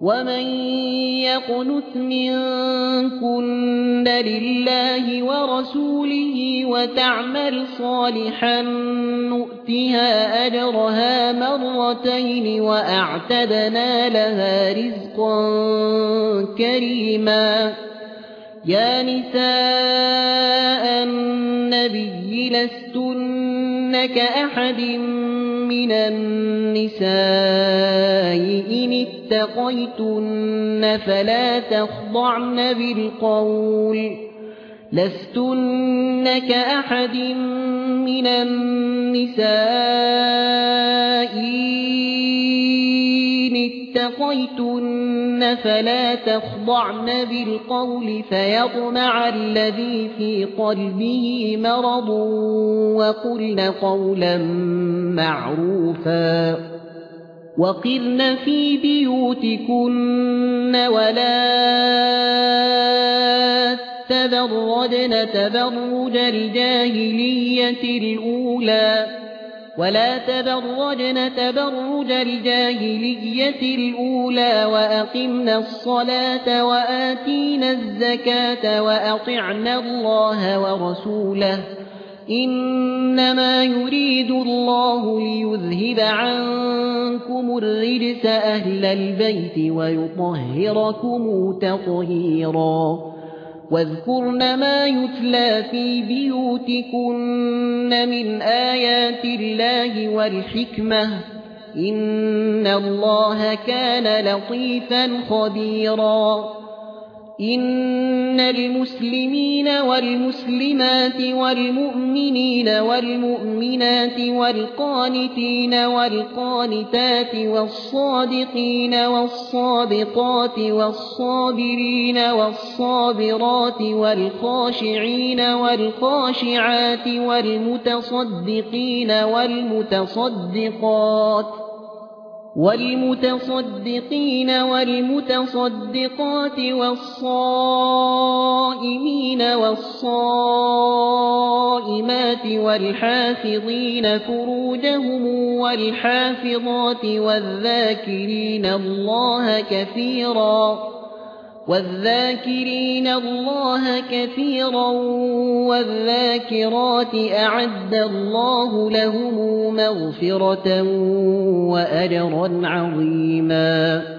ومن يقنت منكن لله ورسوله وتعمل صالحا نؤتها أجرها مرتين وأعتدنا لها رزقا كريما. يا نساء النبي لستن كأحد من النساء إن اتقيتن فلا تخضعن بالقول لستن كأحد من النساء إن اتقيتن فلا تخضعن بالقول فيطمع الذي في قلبه مرض وقلن قولا معروفا. وقرن في بيوتكن ولا تبرجن تبرج الجاهلية الأولى وأقمنا الصلاة وآتينا الزكاة وأطعنا الله ورسوله إنما يريد الله ليذهب عنكم الرجس أهل البيت ويطهركم تطهيرا. واذكرن ما يتلى في بيوتكن من آيات الله والحكمة إن الله كان لطيفا خبيرا. إن المسلمين والمسلمات والمؤمنين والمؤمنات والقانتين والقانتات والصادقين والصادقات والصابرين والصابرات والخاشعين والخاشعات والمتصدقين والمتصدقات والصائمين والصائمات والحافظين فروجهم والحافظات والذاكرين الله كثيرا والذاكرات أعد الله لهم مغفرة وأجرا عظيما.